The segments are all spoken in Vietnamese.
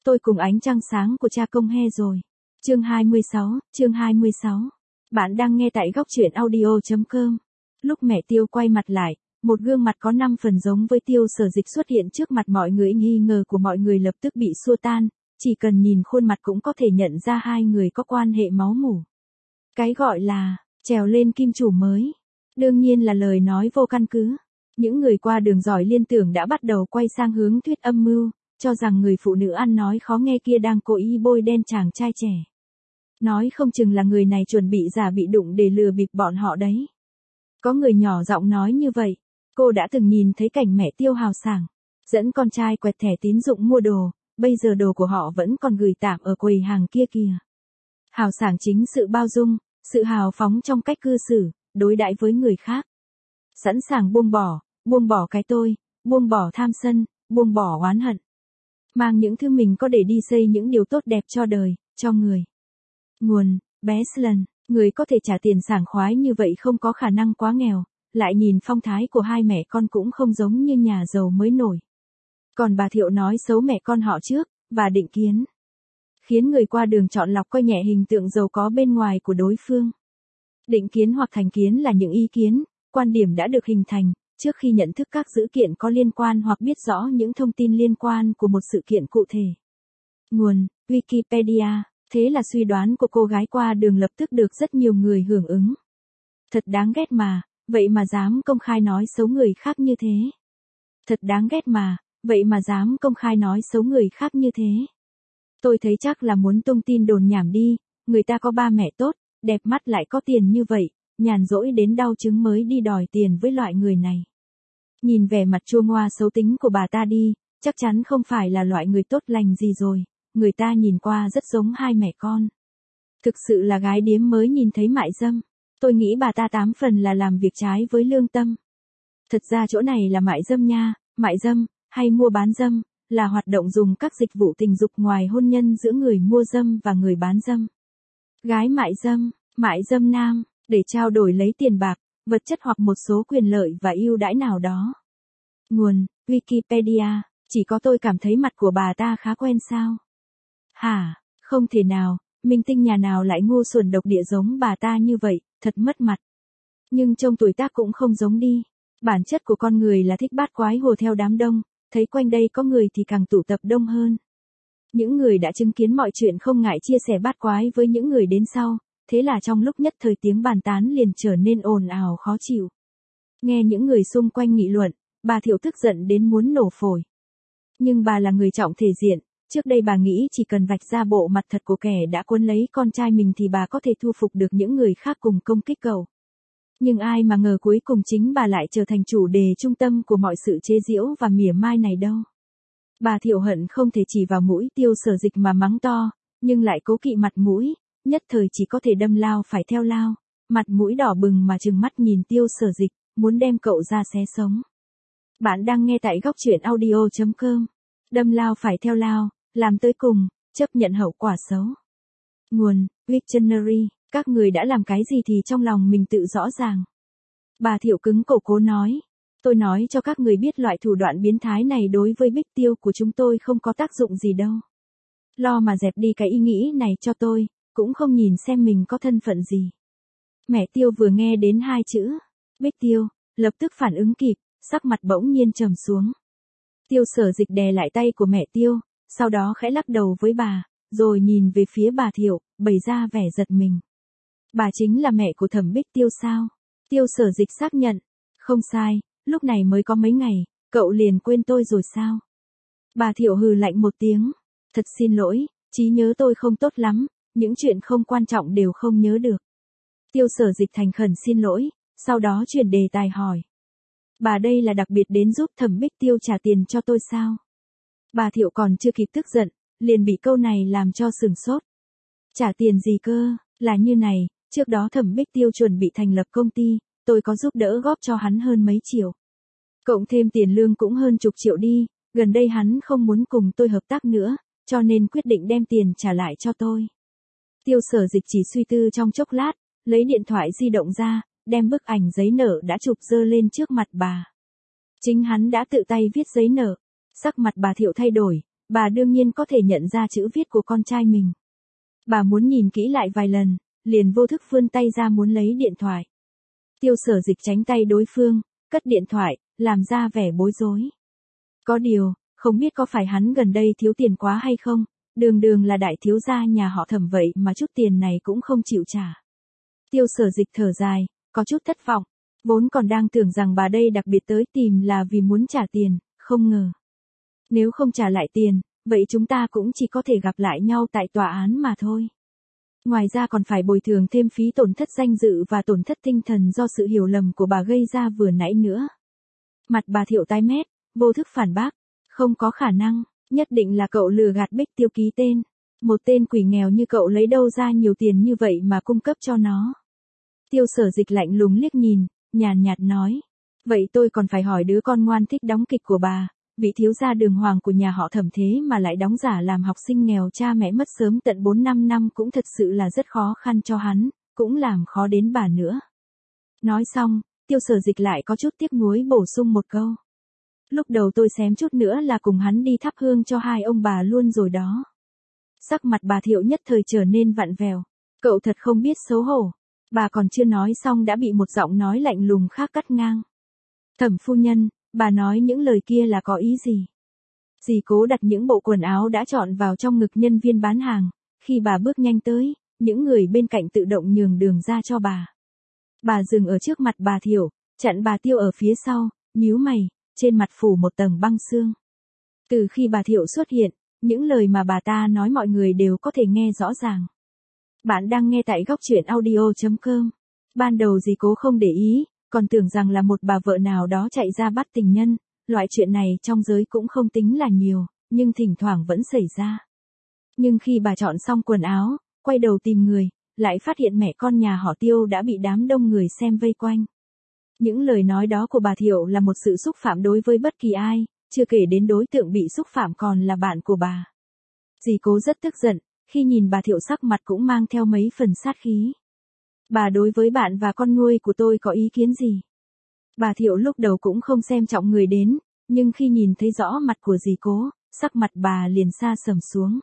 Tôi cùng ánh trăng sáng của cha công he rồi. Chương 26. Bạn đang nghe tại góc truyện audio.com. Lúc mẹ Tiêu quay mặt lại, một gương mặt có 5 phần giống với Tiêu Sở Dịch xuất hiện trước mặt mọi người, nghi ngờ của mọi người lập tức bị xua tan, chỉ cần nhìn khuôn mặt cũng có thể nhận ra hai người có quan hệ máu mủ. Cái gọi là trèo lên kim chủ mới, đương nhiên là lời nói vô căn cứ. Những người qua đường giỏi liên tưởng đã bắt đầu quay sang hướng thuyết âm mưu, cho rằng người phụ nữ ăn nói khó nghe kia đang cố ý bôi đen chàng trai trẻ. Nói không chừng là người này chuẩn bị giả bị đụng để lừa bịp bọn họ đấy. Có người nhỏ giọng nói như vậy. Cô đã từng nhìn thấy cảnh mẹ Tiêu hào sảng, dẫn con trai quẹt thẻ tín dụng mua đồ, bây giờ đồ của họ vẫn còn gửi tạm ở quầy hàng kia kìa. Hào sảng chính sự bao dung, sự hào phóng trong cách cư xử, đối đãi với người khác. Sẵn sàng buông bỏ cái tôi, buông bỏ tham sân, buông bỏ oán hận. Mang những thứ mình có để đi xây những điều tốt đẹp cho đời, cho người. Nguồn, Beslan, người có thể trả tiền sảng khoái như vậy không có khả năng quá nghèo, lại nhìn phong thái của hai mẹ con cũng không giống như nhà giàu mới nổi. Còn bà Thiệu nói xấu mẹ con họ trước, và Định Kiến. Khiến người qua đường chọn lọc coi nhẹ hình tượng giàu có bên ngoài của đối phương. Định kiến hoặc thành kiến là những ý kiến, quan điểm đã được hình thành, trước khi nhận thức các dữ kiện có liên quan hoặc biết rõ những thông tin liên quan của một sự kiện cụ thể. Nguồn, Wikipedia, thế là suy đoán của cô gái qua đường lập tức được rất nhiều người hưởng ứng. Thật đáng ghét mà, vậy mà dám công khai nói xấu người khác như thế. Thật đáng ghét mà, vậy mà dám công khai nói xấu người khác như thế. Tôi thấy chắc là muốn tung tin đồn nhảm đi, người ta có ba mẹ tốt, đẹp mắt lại có tiền như vậy, nhàn rỗi đến đau chứng mới đi đòi tiền với loại người này. Nhìn vẻ mặt chua ngoa xấu tính của bà ta đi, chắc chắn không phải là loại người tốt lành gì rồi, người ta nhìn qua rất giống hai mẹ con. Thực sự là gái điếm mới nhìn thấy mại dâm, tôi nghĩ bà ta 8 phần là làm việc trái với lương tâm. Thật ra chỗ này là mại dâm nha, mại dâm, hay mua bán dâm, là hoạt động dùng các dịch vụ tình dục ngoài hôn nhân giữa người mua dâm và người bán dâm. Gái mại dâm nam, để trao đổi lấy tiền bạc, vật chất hoặc một số quyền lợi và ưu đãi nào đó. Nguồn, Wikipedia, chỉ có tôi cảm thấy mặt của bà ta khá quen sao? Hả, không thể nào, minh tinh nhà nào lại ngu xuẩn độc địa giống bà ta như vậy, thật mất mặt. Nhưng trông tuổi tác cũng không giống đi. Bản chất của con người là thích bát quái hùa theo đám đông, thấy quanh đây có người thì càng tụ tập đông hơn. Những người đã chứng kiến mọi chuyện không ngại chia sẻ bát quái với những người đến sau, thế là trong lúc nhất thời tiếng bàn tán liền trở nên ồn ào khó chịu. Nghe những người xung quanh nghị luận, bà Thiệu tức giận đến muốn nổ phổi. Nhưng bà là người trọng thể diện, trước đây bà nghĩ chỉ cần vạch ra bộ mặt thật của kẻ đã cuốn lấy con trai mình thì bà có thể thu phục được những người khác cùng công kích cậu. Nhưng ai mà ngờ cuối cùng chính bà lại trở thành chủ đề trung tâm của mọi sự chế giễu và mỉa mai này đâu. Bà Thiệu hận không thể chỉ vào mũi Tiêu Sở Dịch mà mắng to, nhưng lại cố kỵ mặt mũi, nhất thời chỉ có thể đâm lao phải theo lao, mặt mũi đỏ bừng mà trừng mắt nhìn Tiêu Sở Dịch, muốn đem cậu ra xé sống. Bạn đang nghe tại góc truyện audio.com. Đâm lao phải theo lao, làm tới cùng, chấp nhận hậu quả xấu. Nguồn, Wiktionary, các người đã làm cái gì thì trong lòng mình tự rõ ràng. Bà Thiệu cứng cổ cố nói. Tôi nói cho các người biết loại thủ đoạn biến thái này đối với Bích Tiêu của chúng tôi không có tác dụng gì đâu. Lo mà dẹp đi cái ý nghĩ này cho tôi, cũng không nhìn xem mình có thân phận gì. Mẹ Tiêu vừa nghe đến hai chữ Bích Tiêu, lập tức phản ứng kịp, sắc mặt bỗng nhiên trầm xuống. Tiêu Sở Dịch đè lại tay của mẹ Tiêu, sau đó khẽ lắc đầu với bà, rồi nhìn về phía bà Thiệu, bày ra vẻ giật mình. Bà chính là mẹ của Thẩm Bích Tiêu sao? Tiêu Sở Dịch xác nhận. Không sai, lúc này mới có mấy ngày, cậu liền quên tôi rồi sao? Bà Thiệu hừ lạnh một tiếng. Thật xin lỗi, trí nhớ tôi không tốt lắm, những chuyện không quan trọng đều không nhớ được. Tiêu Sở Dịch thành khẩn xin lỗi, sau đó chuyển đề tài hỏi. Bà đây là đặc biệt đến giúp Thẩm Bích Tiêu trả tiền cho tôi sao? Bà Thiệu còn chưa kịp tức giận, liền bị câu này làm cho sửng sốt. Trả tiền gì cơ? Là như này, trước đó Thẩm Bích Tiêu chuẩn bị thành lập công ty, tôi có giúp đỡ góp cho hắn hơn mấy triệu. Cộng thêm tiền lương cũng hơn chục triệu đi, gần đây hắn không muốn cùng tôi hợp tác nữa, cho nên quyết định đem tiền trả lại cho tôi. Tiêu Sở Dịch chỉ suy tư trong chốc lát, lấy điện thoại di động ra, đem bức ảnh giấy nợ đã chụp dơ lên trước mặt bà. Chính hắn đã tự tay viết giấy nợ. Sắc mặt bà Thiệu thay đổi, bà đương nhiên có thể nhận ra chữ viết của con trai mình. Bà muốn nhìn kỹ lại vài lần, liền vô thức vươn tay ra muốn lấy điện thoại. Tiêu Sở Dịch tránh tay đối phương, cất điện thoại, làm ra vẻ bối rối. Có điều, không biết có phải hắn gần đây thiếu tiền quá hay không, đường đường là đại thiếu gia nhà họ Thẩm vậy mà chút tiền này cũng không chịu trả. Tiêu Sở Dịch thở dài, có chút thất vọng, vốn còn đang tưởng rằng bà đây đặc biệt tới tìm là vì muốn trả tiền, không ngờ. Nếu không trả lại tiền, vậy chúng ta cũng chỉ có thể gặp lại nhau tại tòa án mà thôi. Ngoài ra còn phải bồi thường thêm phí tổn thất danh dự và tổn thất tinh thần do sự hiểu lầm của bà gây ra vừa nãy nữa. Mặt bà Thiệu tái mét, vô thức phản bác, không có khả năng, nhất định là cậu lừa gạt Bích Tiêu ký tên. Một tên quỷ nghèo như cậu lấy đâu ra nhiều tiền như vậy mà cung cấp cho nó. Tiêu Sở Dịch lạnh lùng liếc nhìn, nhàn nhạt nói. Vậy tôi còn phải hỏi đứa con ngoan thích đóng kịch của bà, vị thiếu gia đường hoàng của nhà họ Thẩm thế mà lại đóng giả làm học sinh nghèo cha mẹ mất sớm tận 4-5 năm cũng thật sự là rất khó khăn cho hắn, cũng làm khó đến bà nữa. Nói xong, Tiêu Sở Dịch lại có chút tiếc nuối bổ sung một câu. Lúc đầu tôi xém chút nữa là cùng hắn đi thắp hương cho hai ông bà luôn rồi đó. Sắc mặt bà Thiệu nhất thời trở nên vặn vẹo. Cậu thật không biết xấu hổ. Bà còn chưa nói xong đã bị một giọng nói lạnh lùng khác cắt ngang. Thẩm phu nhân, bà nói những lời kia là có ý gì? Dì Cố đặt những bộ quần áo đã chọn vào trong ngực nhân viên bán hàng. Khi bà bước nhanh tới, những người bên cạnh tự động nhường đường ra cho bà. Bà dừng ở trước mặt bà Thiệu, chặn bà Tiêu ở phía sau, nhíu mày, trên mặt phủ một tầng băng sương. Từ khi bà Thiệu xuất hiện, những lời mà bà ta nói mọi người đều có thể nghe rõ ràng. Bạn đang nghe tại góc truyện audio.com. Ban đầu dì Cố không để ý, còn tưởng rằng là một bà vợ nào đó chạy ra bắt tình nhân, loại chuyện này trong giới cũng không tính là nhiều, nhưng thỉnh thoảng vẫn xảy ra. Nhưng khi bà chọn xong quần áo, quay đầu tìm người, lại phát hiện mẹ con nhà họ Tiêu đã bị đám đông người xem vây quanh. Những lời nói đó của bà Thiệu là một sự xúc phạm đối với bất kỳ ai, chưa kể đến đối tượng bị xúc phạm còn là bạn của bà. Dì Cố rất tức giận, khi nhìn bà Thiệu sắc mặt cũng mang theo mấy phần sát khí. Bà đối với bạn và con nuôi của tôi có ý kiến gì? Bà Thiệu lúc đầu cũng không xem trọng người đến, nhưng khi nhìn thấy rõ mặt của dì Cố, sắc mặt bà liền sa sầm xuống.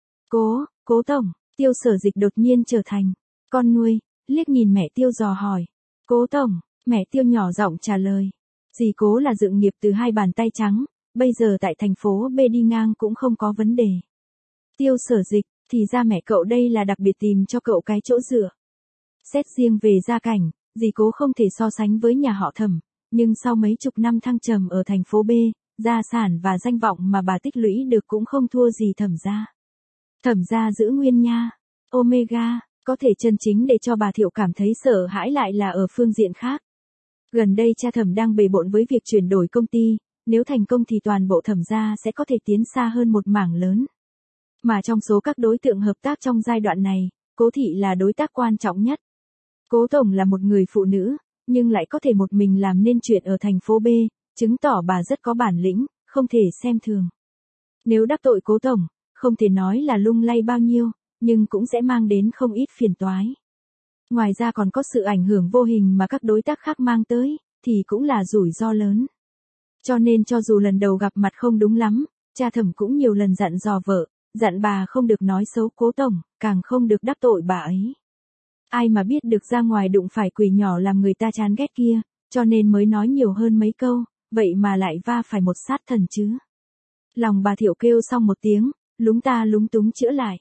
Cố tổng, Tiêu Sở Dịch đột nhiên trở thành con nuôi, liếc nhìn mẹ Tiêu dò hỏi. Cố tổng, mẹ Tiêu nhỏ giọng trả lời. Dì Cố là dựng nghiệp từ hai bàn tay trắng, bây giờ tại thành phố B đi ngang cũng không có vấn đề. Tiêu Sở Dịch, thì ra mẹ cậu đây là đặc biệt tìm cho cậu cái chỗ dựa. Xét riêng về gia cảnh, dì Cố không thể so sánh với nhà họ Thẩm, nhưng sau mấy chục năm thăng trầm ở thành phố B, gia sản và danh vọng mà bà tích lũy được cũng không thua gì Thẩm gia. Thẩm gia giữ nguyên nha, Omega, có thể chân chính để cho bà Thiệu cảm thấy sợ hãi lại là ở phương diện khác. Gần đây cha Thẩm đang bề bộn với việc chuyển đổi công ty, nếu thành công thì toàn bộ Thẩm gia sẽ có thể tiến xa hơn một mảng lớn. Mà trong số các đối tượng hợp tác trong giai đoạn này, Cố thị là đối tác quan trọng nhất. Cố tổng là một người phụ nữ, nhưng lại có thể một mình làm nên chuyện ở thành phố B, chứng tỏ bà rất có bản lĩnh, không thể xem thường. Nếu đắc tội Cố tổng, không thể nói là lung lay bao nhiêu, nhưng cũng sẽ mang đến không ít phiền toái. Ngoài ra còn có sự ảnh hưởng vô hình mà các đối tác khác mang tới, thì cũng là rủi ro lớn. Cho nên cho dù lần đầu gặp mặt không đúng lắm, cha Thẩm cũng nhiều lần dặn dò vợ, dặn bà không được nói xấu Cố tổng, càng không được đắc tội bà ấy. Ai mà biết được ra ngoài đụng phải quỷ nhỏ làm người ta chán ghét kia, cho nên mới nói nhiều hơn mấy câu, vậy mà lại va phải một sát thần chứ. Lòng bà Thiệu kêu xong một tiếng, lúng ta lúng túng chữa lại.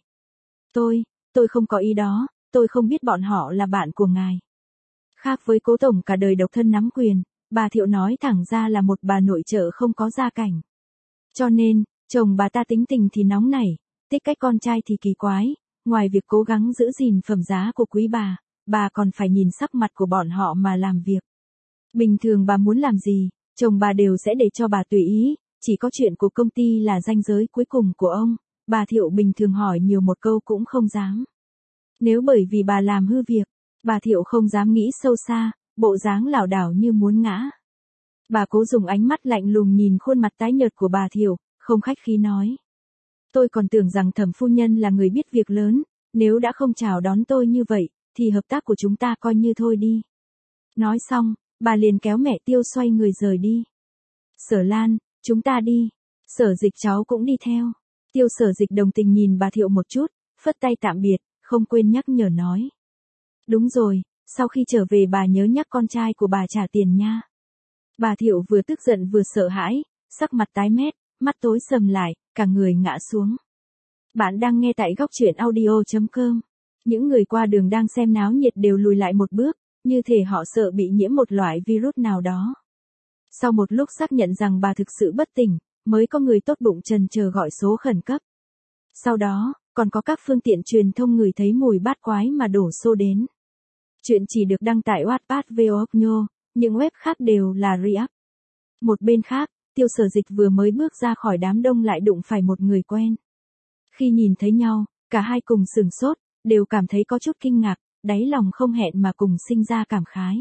Tôi không có ý đó, tôi không biết bọn họ là bạn của ngài. Khác với Cố tổng cả đời độc thân nắm quyền, bà Thiệu nói thẳng ra là một bà nội trợ không có gia cảnh. Cho nên, chồng bà ta tính tình thì nóng nảy, tích cách con trai thì kỳ quái, ngoài việc cố gắng giữ gìn phẩm giá của quý bà còn phải nhìn sắc mặt của bọn họ mà làm việc. Bình thường bà muốn làm gì, chồng bà đều sẽ để cho bà tùy ý, chỉ có chuyện của công ty là ranh giới cuối cùng của ông, bà Thiệu bình thường hỏi nhiều một câu cũng không dám. Nếu bởi vì bà làm hư việc, bà Thiệu không dám nghĩ sâu xa, bộ dáng lảo đảo như muốn ngã. Bà Cố dùng ánh mắt lạnh lùng nhìn khuôn mặt tái nhợt của bà Thiệu, không khách khí nói. Tôi còn tưởng rằng Thẩm phu nhân là người biết việc lớn, nếu đã không chào đón tôi như vậy, thì hợp tác của chúng ta coi như thôi đi. Nói xong, bà liền kéo mẹ Tiêu xoay người rời đi. Sở Lan, chúng ta đi. Sở Dịch cháu cũng đi theo. Tiêu Sở Dịch đồng tình nhìn bà Thiệu một chút, phất tay tạm biệt, không quên nhắc nhở nói. Đúng rồi, sau khi trở về bà nhớ nhắc con trai của bà trả tiền nha. Bà Thiệu vừa tức giận vừa sợ hãi, sắc mặt tái mét, mắt tối sầm lại, cả người ngã xuống. Bạn đang nghe tại góc truyện audio.com. Những người qua đường đang xem náo nhiệt đều lùi lại một bước, như thể họ sợ bị nhiễm một loại virus nào đó. Sau một lúc xác nhận rằng bà thực sự bất tỉnh, mới có người tốt bụng chần chờ gọi số khẩn cấp. Sau đó, còn có các phương tiện truyền thông ngửi thấy mùi bát quái mà đổ xô đến. Chuyện chỉ được đăng tải Wattpad VOOKNO, những web khác đều là re-up. Một bên khác, Tiêu Sở Dịch vừa mới bước ra khỏi đám đông lại đụng phải một người quen. Khi nhìn thấy nhau, cả hai cùng sửng sốt, đều cảm thấy có chút kinh ngạc, đáy lòng không hẹn mà cùng sinh ra cảm khái.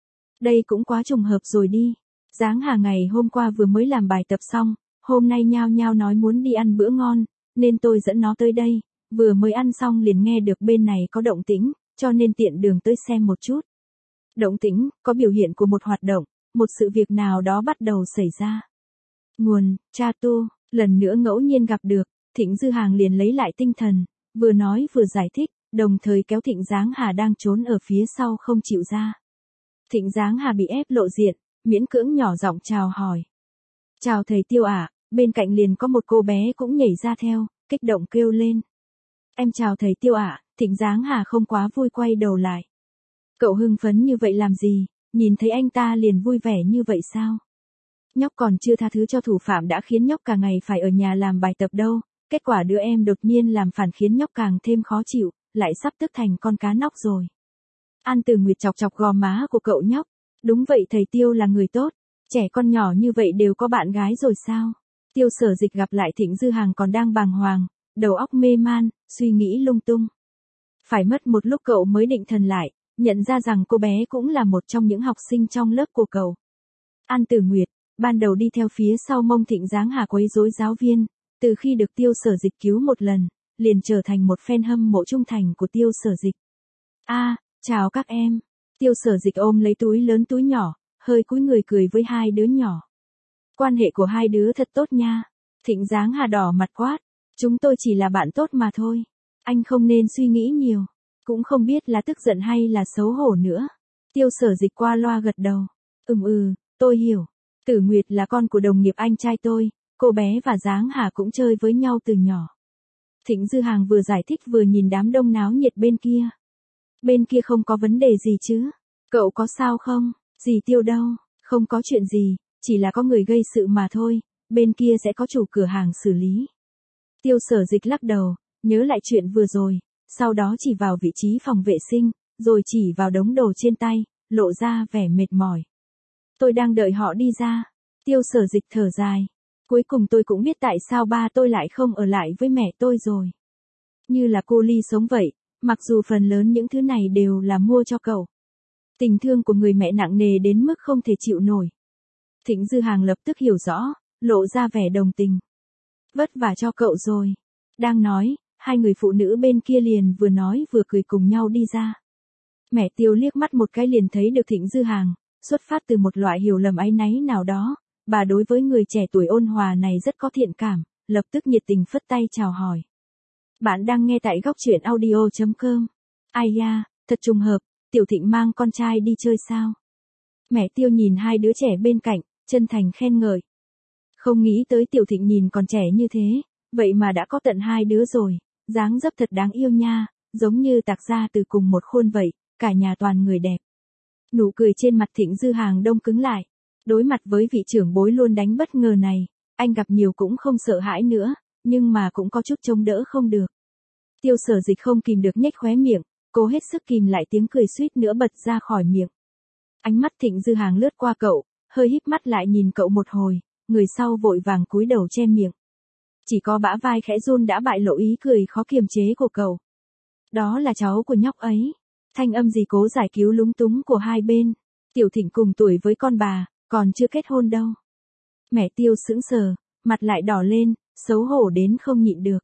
Đây cũng quá trùng hợp rồi đi. Giáng Hà ngày hôm qua vừa mới làm bài tập xong, hôm nay nhao nhao nói muốn đi ăn bữa ngon, nên tôi dẫn nó tới đây, vừa mới ăn xong liền nghe được bên này có động tĩnh, cho nên tiện đường tới xem một chút. Động tĩnh, có biểu hiện của một hoạt động, một sự việc nào đó bắt đầu xảy ra. Nguồn, Cha Tu, lần nữa ngẫu nhiên gặp được, Thịnh Dư Hàng liền lấy lại tinh thần, vừa nói vừa giải thích, đồng thời kéo Thịnh Giáng Hà đang trốn ở phía sau không chịu ra. Thịnh Giáng Hà bị ép lộ diện, miễn cưỡng nhỏ giọng chào hỏi. Chào thầy Tiêu ạ, bên cạnh liền có một cô bé cũng nhảy ra theo, kích động kêu lên. Em chào thầy Tiêu ạ, Thịnh Giáng Hà không quá vui quay đầu lại. Cậu hưng phấn như vậy làm gì, nhìn thấy anh ta liền vui vẻ như vậy sao? Nhóc còn chưa tha thứ cho thủ phạm đã khiến nhóc cả ngày phải ở nhà làm bài tập đâu, kết quả đứa em đột nhiên làm phản khiến nhóc càng thêm khó chịu, lại sắp tức thành con cá nóc rồi. An Từ Nguyệt chọc chọc gò má của cậu nhóc. Đúng vậy thầy Tiêu là người tốt, trẻ con nhỏ như vậy đều có bạn gái rồi sao? Tiêu Sở Dịch gặp lại Thịnh Dư Hàng còn đang bàng hoàng, đầu óc mê man, suy nghĩ lung tung. Phải mất một lúc cậu mới định thần lại, nhận ra rằng cô bé cũng là một trong những học sinh trong lớp của cậu. An Tử Nguyệt, ban đầu đi theo phía sau mông Thịnh Giáng Hà quấy rối giáo viên, từ khi được Tiêu Sở Dịch cứu một lần, liền trở thành một fan hâm mộ trung thành của Tiêu Sở Dịch. Chào các em. Tiêu Sở Dịch ôm lấy túi lớn túi nhỏ, hơi cúi người cười với hai đứa nhỏ. Quan hệ của hai đứa thật tốt nha. Thịnh Giáng Hà đỏ mặt quát. Chúng tôi chỉ là bạn tốt mà thôi. Anh không nên suy nghĩ nhiều. Cũng không biết là tức giận hay là xấu hổ nữa. Tiêu Sở Dịch qua loa gật đầu. Tôi hiểu. Tử Nguyệt là con của đồng nghiệp anh trai tôi. Cô bé và Giáng Hà cũng chơi với nhau từ nhỏ. Thịnh Dư Hàng vừa giải thích vừa nhìn đám đông náo nhiệt bên kia. Bên kia không có vấn đề gì chứ? Cậu có sao không? Dì Tiêu đâu? Không có chuyện gì, chỉ là có người gây sự mà thôi, bên kia sẽ có chủ cửa hàng xử lý. Tiêu Sở Dịch lắc đầu, nhớ lại chuyện vừa rồi, sau đó chỉ vào vị trí phòng vệ sinh, rồi chỉ vào đống đồ trên tay, lộ ra vẻ mệt mỏi. Tôi đang đợi họ đi ra. Tiêu Sở Dịch thở dài. Cuối cùng tôi cũng biết tại sao ba tôi lại không ở lại với mẹ tôi rồi. Như là cô Ly sống vậy, mặc dù phần lớn những thứ này đều là mua cho cậu. Tình thương của người mẹ nặng nề đến mức không thể chịu nổi. Thịnh Dư Hàng lập tức hiểu rõ, lộ ra vẻ đồng tình. Vất vả cho cậu rồi. Đang nói, hai người phụ nữ bên kia liền vừa nói vừa cười cùng nhau đi ra. Mẹ Tiêu liếc mắt một cái liền thấy được Thịnh Dư Hàng, xuất phát từ một loại hiểu lầm áy náy nào đó, bà đối với người trẻ tuổi ôn hòa này rất có thiện cảm, lập tức nhiệt tình phất tay chào hỏi. Bạn đang nghe tại góc truyện audio.com. Ai da, thật trùng hợp, Tiểu Thịnh mang con trai đi chơi sao? Mẹ Tiêu nhìn hai đứa trẻ bên cạnh, chân thành khen ngợi. Không nghĩ tới Tiểu Thịnh nhìn còn trẻ như thế, vậy mà đã có tận hai đứa rồi, dáng dấp thật đáng yêu nha, giống như tạc ra từ cùng một khuôn vậy, cả nhà toàn người đẹp. Nụ cười trên mặt Thịnh Dư Hàng đông cứng lại. Đối mặt với vị trưởng bối luôn đánh bất ngờ này, anh gặp nhiều cũng không sợ hãi nữa, nhưng mà cũng có chút chống đỡ không được. Tiêu Sở Dịch không kìm được nhếch khóe miệng, cố hết sức kìm lại tiếng cười suýt nữa bật ra khỏi miệng. Ánh mắt Thịnh Dư Hàng lướt qua cậu, hơi híp mắt lại nhìn cậu một hồi, người sau vội vàng cúi đầu che miệng. Chỉ có bả vai khẽ run đã bại lộ ý cười khó kiềm chế của cậu. Đó là cháu của nhóc ấy. Thanh âm gì cố giải cứu lúng túng của hai bên. Tiểu Thịnh cùng tuổi với con bà, còn chưa kết hôn đâu. Mẹ Tiêu sững sờ, mặt lại đỏ lên, xấu hổ đến không nhịn được.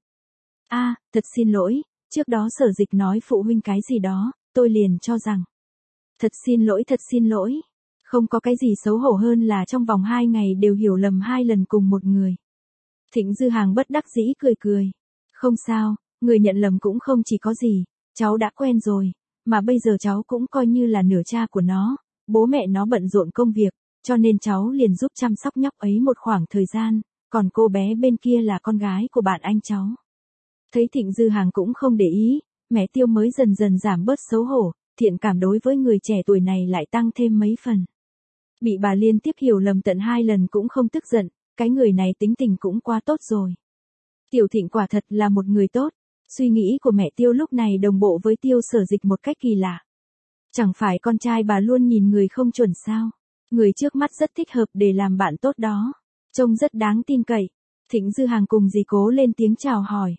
Thật xin lỗi, trước đó Sở Dịch nói phụ huynh cái gì đó, tôi liền cho rằng. Thật xin lỗi. Không có cái gì xấu hổ hơn là trong vòng 2 ngày đều hiểu lầm 2 lần cùng một người. Thịnh Dư Hàng bất đắc dĩ cười cười. Không sao, người nhận lầm cũng không chỉ có gì, cháu đã quen rồi, mà bây giờ cháu cũng coi như là nửa cha của nó, bố mẹ nó bận rộn công việc, cho nên cháu liền giúp chăm sóc nhóc ấy một khoảng thời gian, còn cô bé bên kia là con gái của bạn anh cháu. Thấy Thịnh Dư Hàng cũng không để ý, mẹ Tiêu mới dần dần giảm bớt xấu hổ, thiện cảm đối với người trẻ tuổi này lại tăng thêm mấy phần. Bị bà liên tiếp hiểu lầm tận 2 lần cũng không tức giận, cái người này tính tình cũng quá tốt rồi. Tiểu Thịnh quả thật là một người tốt, suy nghĩ của mẹ Tiêu lúc này đồng bộ với Tiêu Sở Dịch một cách kỳ lạ. Chẳng phải con trai bà luôn nhìn người không chuẩn sao, người trước mắt rất thích hợp để làm bạn tốt đó, trông rất đáng tin cậy. Thịnh Dư Hàng cùng dì Cố lên tiếng chào hỏi.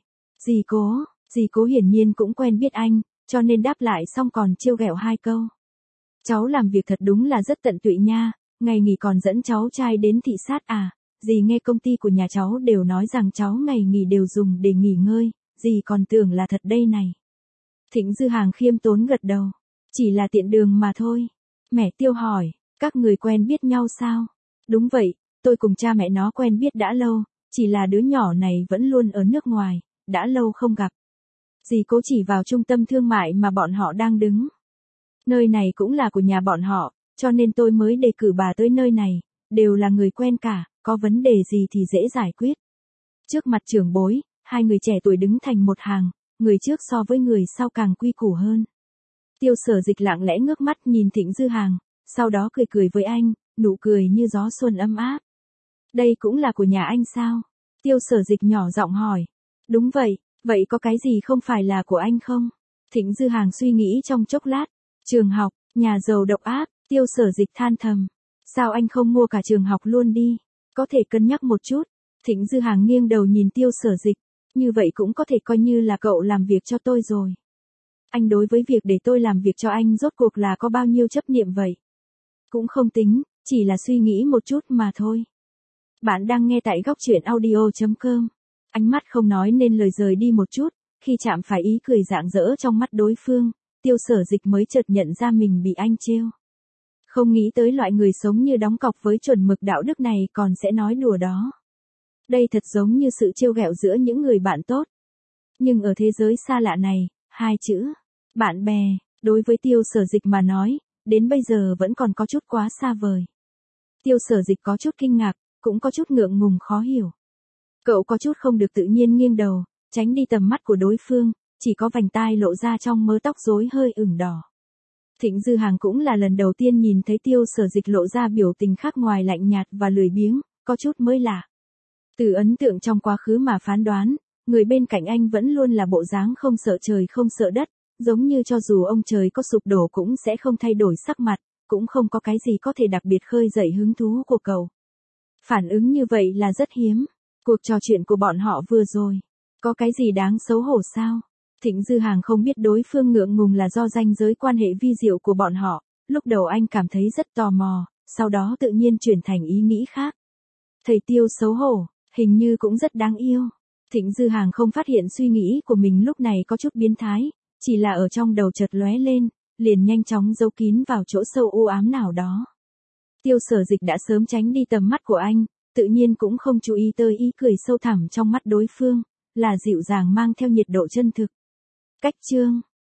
Dì Cố hiển nhiên cũng quen biết anh, cho nên đáp lại xong còn trêu ghẹo 2 câu. Cháu làm việc thật đúng là rất tận tụy nha, ngày nghỉ còn dẫn cháu trai đến thị sát à, dì nghe công ty của nhà cháu đều nói rằng cháu ngày nghỉ đều dùng để nghỉ ngơi, dì còn tưởng là thật đây này. Thịnh Dư Hàng khiêm tốn gật đầu, chỉ là tiện đường mà thôi. Mẹ Tiêu hỏi, các người quen biết nhau sao? Đúng vậy, tôi cùng cha mẹ nó quen biết đã lâu, chỉ là đứa nhỏ này vẫn luôn ở nước ngoài, đã lâu không gặp. Dì Cố chỉ vào trung tâm thương mại mà bọn họ đang đứng. Nơi này cũng là của nhà bọn họ, cho nên tôi mới đề cử bà tới nơi này, đều là người quen cả, có vấn đề gì thì dễ giải quyết. Trước mặt trưởng bối, 2 người trẻ tuổi đứng thành một hàng, người trước so với người sau càng quy củ hơn. Tiêu Sở Dịch lặng lẽ ngước mắt nhìn Thịnh Dư Hàng, sau đó cười cười với anh, nụ cười như gió xuân ấm áp. Đây cũng là của nhà anh sao? Tiêu Sở Dịch nhỏ giọng hỏi. Đúng vậy, vậy có cái gì không phải là của anh không? Thịnh Dư Hàng suy nghĩ trong chốc lát. Trường học, nhà giàu độc ác, Tiêu Sở Dịch than thầm. Sao anh không mua cả trường học luôn đi? Có thể cân nhắc một chút. Thịnh Dư Hàng nghiêng đầu nhìn Tiêu Sở Dịch. Như vậy cũng có thể coi như là cậu làm việc cho tôi rồi. Anh đối với việc để tôi làm việc cho anh rốt cuộc là có bao nhiêu chấp niệm vậy? Cũng không tính, chỉ là suy nghĩ một chút mà thôi. Bạn đang nghe tại góc truyện audio.com. Ánh mắt không nói nên lời rời đi một chút, khi chạm phải ý cười rạng rỡ trong mắt đối phương, Tiêu Sở Dịch mới chợt nhận ra mình bị anh trêu. Không nghĩ tới loại người sống như đóng cọc với chuẩn mực đạo đức này còn sẽ nói đùa đó. Đây thật giống như sự trêu ghẹo giữa những người bạn tốt. Nhưng ở thế giới xa lạ này, 2 chữ, bạn bè, đối với Tiêu Sở Dịch mà nói, đến bây giờ vẫn còn có chút quá xa vời. Tiêu Sở Dịch có chút kinh ngạc, cũng có chút ngượng ngùng khó hiểu. Cậu có chút không được tự nhiên nghiêng đầu, tránh đi tầm mắt của đối phương, chỉ có vành tai lộ ra trong mớ tóc rối hơi ửng đỏ. Thịnh Dư Hàng cũng là lần đầu tiên nhìn thấy Tiêu Sở Dịch lộ ra biểu tình khác ngoài lạnh nhạt và lười biếng, có chút mới lạ. Từ ấn tượng trong quá khứ mà phán đoán, người bên cạnh anh vẫn luôn là bộ dáng không sợ trời không sợ đất, giống như cho dù ông trời có sụp đổ cũng sẽ không thay đổi sắc mặt, cũng không có cái gì có thể đặc biệt khơi dậy hứng thú của cậu. Phản ứng như vậy là rất hiếm. Cuộc trò chuyện của bọn họ vừa rồi, có cái gì đáng xấu hổ sao? Thịnh Dư Hàng không biết đối phương ngượng ngùng là do ranh giới quan hệ vi diệu của bọn họ, lúc đầu anh cảm thấy rất tò mò, sau đó tự nhiên chuyển thành ý nghĩ khác. Thầy Tiêu xấu hổ, hình như cũng rất đáng yêu. Thịnh Dư Hàng không phát hiện suy nghĩ của mình lúc này có chút biến thái, chỉ là ở trong đầu chợt lóe lên, liền nhanh chóng giấu kín vào chỗ sâu u ám nào đó. Tiêu Sở Dịch đã sớm tránh đi tầm mắt của anh, tự nhiên cũng không chú ý tới ý cười sâu thẳm trong mắt đối phương, là dịu dàng mang theo nhiệt độ chân thực. Cách chương